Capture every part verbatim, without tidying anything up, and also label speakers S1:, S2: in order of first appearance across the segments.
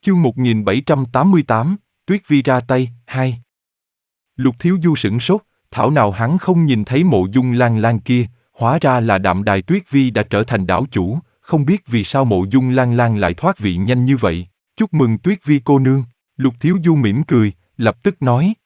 S1: Chương một nghìn bảy trăm tám mươi tám, Tuyết Vi ra tay, hai. Lục Thiếu Du sửng sốt, thảo nào hắn không nhìn thấy Mộ Dung Lan Lan kia, hóa ra là Đạm Đài Tuyết Vi đã trở thành đảo chủ, không biết vì sao Mộ Dung Lan Lan lại thoát vị nhanh như vậy. Chúc mừng Tuyết Vi cô nương, Lục Thiếu Du mỉm cười, lập tức nói.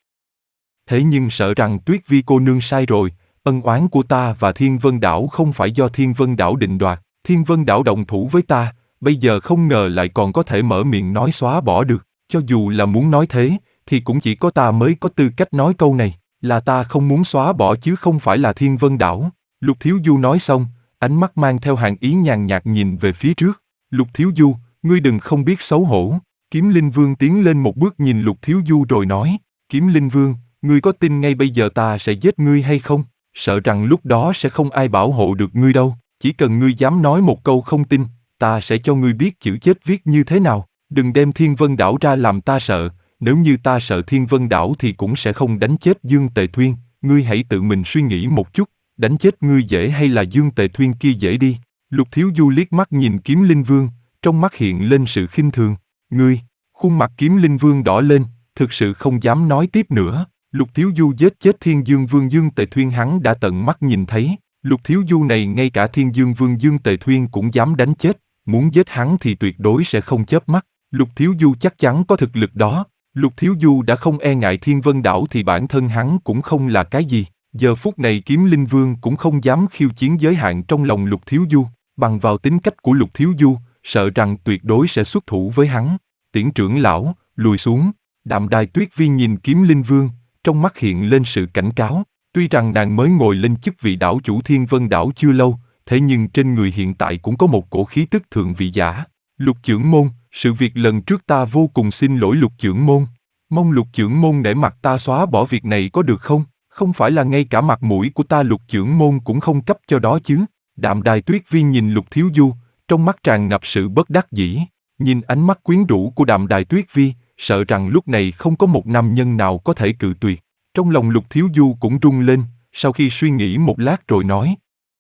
S1: Thế nhưng sợ rằng Tuyết Vi cô nương sai rồi, ân oán của ta và Thiên Vân Đảo không phải do Thiên Vân Đảo định đoạt, Thiên Vân Đảo động thủ với ta, bây giờ không ngờ lại còn có thể mở miệng nói xóa bỏ được, cho dù là muốn nói thế, thì cũng chỉ có ta mới có tư cách nói câu này, là ta không muốn xóa bỏ chứ không phải là Thiên Vân Đảo. Lục Thiếu Du nói xong, ánh mắt mang theo hàn ý nhàn nhạt nhìn về phía trước. Lục Thiếu Du, ngươi đừng không biết xấu hổ. Kiếm Linh Vương tiến lên một bước nhìn Lục Thiếu Du rồi nói, Kiếm Linh Vương, ngươi có tin ngay bây giờ ta sẽ giết ngươi hay không? Sợ rằng lúc đó sẽ không ai bảo hộ được ngươi đâu, chỉ cần ngươi dám nói một câu không tin, ta sẽ cho ngươi biết chữ chết viết như thế nào. Đừng đem Thiên Vân Đảo ra làm ta sợ, nếu như ta sợ Thiên Vân Đảo thì cũng sẽ không đánh chết Dương Tề Thuyên, ngươi hãy tự mình suy nghĩ một chút, đánh chết ngươi dễ hay là Dương Tề Thuyên kia dễ đi. Lục Thiếu Du liếc mắt nhìn Kiếm Linh Vương, trong mắt hiện lên sự khinh thường. Ngươi, khuôn mặt Kiếm Linh Vương đỏ lên, thực sự không dám nói tiếp nữa. Lục Thiếu Du giết chết Thiên Dương Vương Dương Tề Thuyên hắn đã tận mắt nhìn thấy. Lục Thiếu Du này ngay cả Thiên Dương Vương Dương Tề Thuyên cũng dám đánh chết, muốn giết hắn thì tuyệt đối sẽ không chớp mắt. Lục Thiếu Du chắc chắn có thực lực đó. Lục Thiếu Du đã không e ngại Thiên Vân Đảo thì bản thân hắn cũng không là cái gì. Giờ phút này Kiếm Linh Vương cũng không dám khiêu chiến giới hạn trong lòng Lục Thiếu Du. Bằng vào tính cách của Lục Thiếu Du, sợ rằng tuyệt đối sẽ xuất thủ với hắn. Tiễn trưởng lão, lùi xuống. Đạm Đài Tuyết Vi nhìn Kiếm Linh Vương, trong mắt hiện lên sự cảnh cáo. Tuy rằng nàng mới ngồi lên chức vị đảo chủ Thiên Vân Đảo chưa lâu, thế nhưng trên người hiện tại cũng có một cổ khí tức thượng vị giả. Lục trưởng môn, sự việc lần trước ta vô cùng xin lỗi Lục trưởng môn. Mong Lục trưởng môn nể mặt ta xóa bỏ việc này có được không? Không phải là ngay cả mặt mũi của ta Lục trưởng môn cũng không cấp cho đó chứ. Đạm Đài Tuyết Vi nhìn Lục Thiếu Du, trong mắt tràn ngập sự bất đắc dĩ. Nhìn ánh mắt quyến rũ của Đạm Đài Tuyết Vi, sợ rằng lúc này không có một nam nhân nào có thể cự tuyệt. Trong lòng Lục Thiếu Du cũng rung lên, sau khi suy nghĩ một lát rồi nói.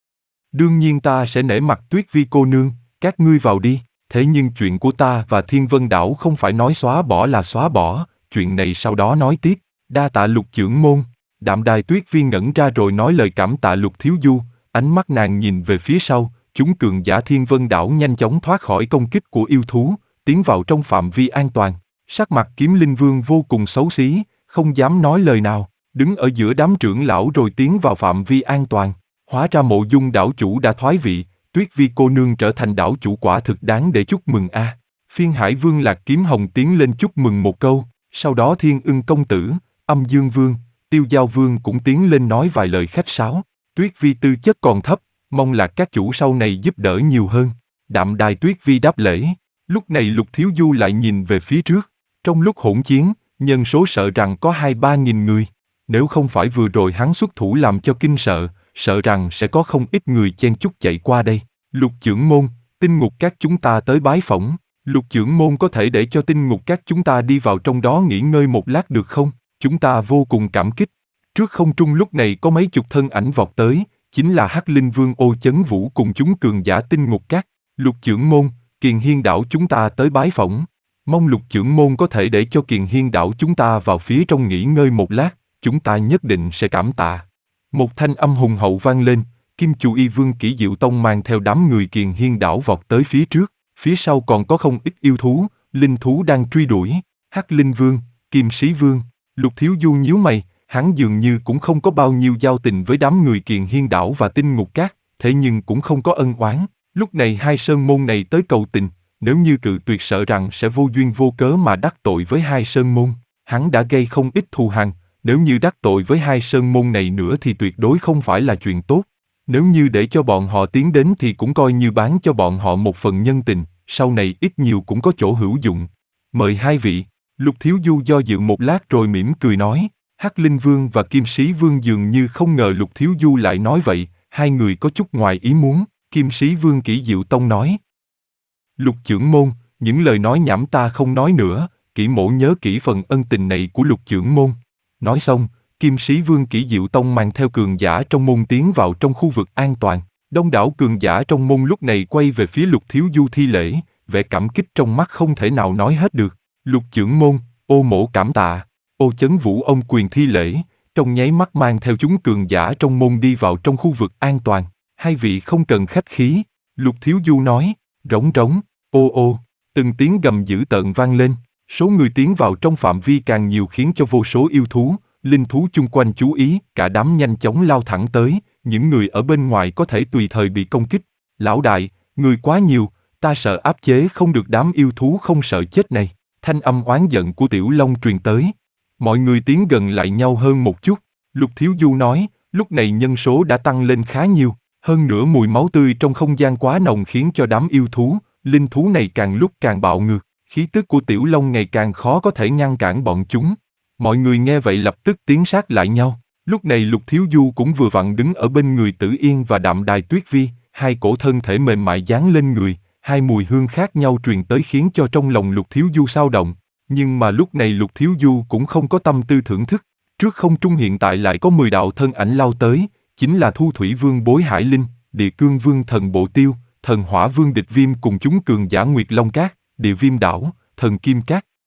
S1: Đương nhiên ta sẽ nể mặt Tuyết Vi cô nương, các ngươi vào đi. Thế nhưng chuyện của ta và Thiên Vân Đảo không phải nói xóa bỏ là xóa bỏ, chuyện này sau đó nói tiếp. Đa tạ Lục trưởng môn. Đạm Đài Tuyết Vi ngẩn ra rồi nói lời cảm tạ Lục Thiếu Du, ánh mắt nàng nhìn về phía sau, chúng cường giả Thiên Vân Đảo nhanh chóng thoát khỏi công kích của yêu thú, tiến vào trong phạm vi an toàn. Sắc mặt Kiếm Linh Vương vô cùng xấu xí, không dám nói lời nào, đứng ở giữa đám trưởng lão rồi tiến vào phạm vi an toàn. Hóa ra Mộ Dung đảo chủ đã thoái vị, Tuyết Vi cô nương trở thành đảo chủ quả thực đáng để chúc mừng a. À. Phiên Hải Vương Lạc Kiếm Hồng tiến lên chúc mừng một câu, sau đó Thiên Ưng công tử, Âm Dương Vương, Tiêu Giao Vương cũng tiến lên nói vài lời khách sáo. Tuyết Vi tư chất còn thấp, mong là các chủ sau này giúp đỡ nhiều hơn. Đạm Đài Tuyết Vi đáp lễ. Lúc này Lục Thiếu Du lại nhìn về phía trước. Trong lúc hỗn chiến, nhân số sợ rằng có hai ba nghìn người. Nếu không phải vừa rồi hắn xuất thủ làm cho kinh sợ, sợ rằng sẽ có không ít người chen chúc chạy qua đây. Lục trưởng môn, Tinh Ngục Các chúng ta tới bái phỏng. Lục trưởng môn có thể để cho Tinh Ngục Các chúng ta đi vào trong đó nghỉ ngơi một lát được không? Chúng ta vô cùng cảm kích. Trước không trung lúc này có mấy chục thân ảnh vọt tới, chính là Hắc Linh Vương Ô Chấn Vũ cùng chúng cường giả Tinh Ngục Các. Lục trưởng môn, Kiền Hiên đảo chúng ta tới bái phỏng. Mong Lục trưởng môn có thể để cho Kiền Hiên đảo chúng ta vào phía trong nghỉ ngơi một lát, chúng ta nhất định sẽ cảm tạ. Một thanh âm hùng hậu vang lên, Kim Chu Y Vương Kỷ Diệu Tông mang theo đám người Kiền Hiên đảo vọt tới phía trước, phía sau còn có không ít yêu thú, linh thú đang truy đuổi. Hắc Linh Vương, Kim Sĩ Vương, Lục Thiếu Du nhíu mày, hắn dường như cũng không có bao nhiêu giao tình với đám người Kiền Hiên đảo và Tinh Ngục Các, thế nhưng cũng không có ân oán. Lúc này hai sơn môn này tới cầu tình, nếu như cự tuyệt sợ rằng sẽ vô duyên vô cớ mà đắc tội với hai sơn môn. Hắn đã gây không ít thù hằn, nếu như đắc tội với hai sơn môn này nữa thì tuyệt đối không phải là chuyện tốt. Nếu như để cho bọn họ tiến đến thì cũng coi như bán cho bọn họ một phần nhân tình, sau này ít nhiều cũng có chỗ hữu dụng. Mời hai vị. Lục Thiếu Du do dự một lát rồi mỉm cười nói. Hắc Linh Vương và Kim Sĩ Vương dường như không ngờ Lục Thiếu Du lại nói vậy, hai người có chút ngoài ý muốn. Kim Sĩ Vương Kỷ Diệu Tông nói. Lục trưởng môn, những lời nói nhảm ta không nói nữa, Kỷ mỗ nhớ kỹ phần ân tình này của Lục trưởng môn. Nói xong, Kim Sĩ Vương Kỷ Diệu Tông mang theo cường giả trong môn tiến vào trong khu vực an toàn. Đông đảo cường giả trong môn lúc này quay về phía Lục Thiếu Du thi lễ, vẻ cảm kích trong mắt không thể nào nói hết được. Lục trưởng môn, ô mỗ cảm tạ. Ô Chấn Vũ ông quyền thi lễ, trong nháy mắt mang theo chúng cường giả trong môn đi vào trong khu vực an toàn. Hai vị không cần khách khí, Lục Thiếu Du nói, rống rống, ô ô, từng tiếng gầm dữ tợn vang lên, số người tiến vào trong phạm vi càng nhiều khiến cho vô số yêu thú, linh thú chung quanh chú ý, cả đám nhanh chóng lao thẳng tới, những người ở bên ngoài có thể tùy thời bị công kích. Lão đại, người quá nhiều, ta sợ áp chế không được đám yêu thú không sợ chết này. Thanh âm oán giận của Tiểu Long truyền tới. Mọi người tiến gần lại nhau hơn một chút. Lục Thiếu Du nói, lúc này nhân số đã tăng lên khá nhiều. Hơn nữa mùi máu tươi trong không gian quá nồng khiến cho đám yêu thú, linh thú này càng lúc càng bạo ngược. Khí tức của Tiểu Long ngày càng khó có thể ngăn cản bọn chúng. Mọi người nghe vậy lập tức tiến sát lại nhau. Lúc này Lục Thiếu Du cũng vừa vặn đứng ở bên người Tử Yên và Đạm Đài Tuyết Vi, hai cổ thân thể mềm mại dán lên người, hai mùi hương khác nhau truyền tới khiến cho trong lòng Lục Thiếu Du xao động. Nhưng mà lúc này Lục Thiếu Du cũng không có tâm tư thưởng thức. Trước không trung hiện tại lại có mười đạo thân ảnh lao tới, chính là Thu Thủy Vương Bối Hải Linh, Địa Cương Vương Thần Bộ Tiêu, Thần Hỏa Vương Địch Viêm cùng chúng cường giả Nguyệt Long Cát, Địa Viêm Đảo, Thần Kim Cát,